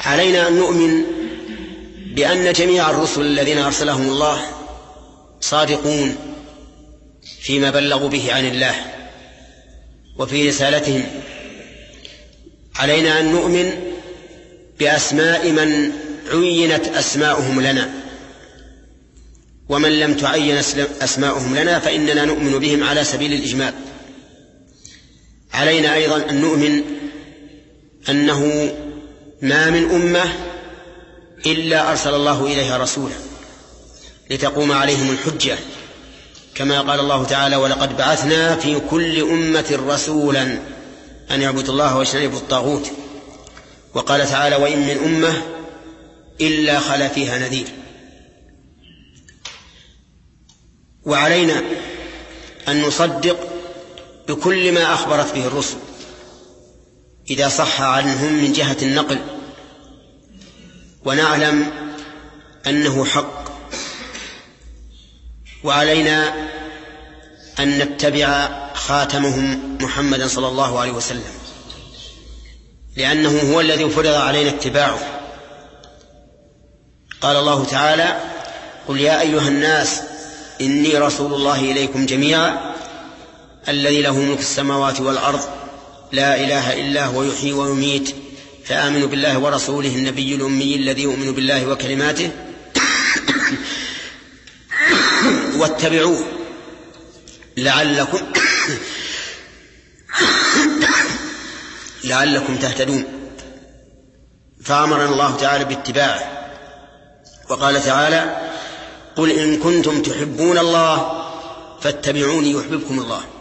علينا أن نؤمن بأن جميع الرسل الذين أرسلهم الله صادقون فيما بلغوا به عن الله وفي رسالتهم. علينا أن نؤمن بأسماء من عينت أسماؤهم لنا، ومن لم تعين أسماؤهم لنا فإننا نؤمن بهم على سبيل الإجمال. علينا أيضا أن نؤمن أنه ما من أمة إلا أرسل الله إليها رسولا لتقوم عليهم الحجة، كما قال الله تعالى: ولقد بعثنا في كل أمة رسولا أن يعبدوا الله واجتنبوا الطاغوت. وقال تعالى: وإن من أمة إلا خلا فيها نذير. وعلينا أن نصدق بكل ما أخبرت به الرسل إذا صح عنهم من جهة النقل، ونعلم أنه حق. وعلينا أن نتبع خاتمهم محمدا صلى الله عليه وسلم، لأنه هو الذي فرض علينا اتباعه. قال الله تعالى: قل يا أيها الناس إني رسول الله إليكم جميعا الذي له ملك السماوات والأرض لا إله إلا هو يحيي ويميت فآمنوا بالله ورسوله النبي الأمي الذي يؤمن بالله وكلماته واتبعوه لعلكم تهتدون. فأمرنا الله تعالى باتباعه، وقال تعالى: قل إن كنتم تحبون الله فاتبعوني يحببكم الله.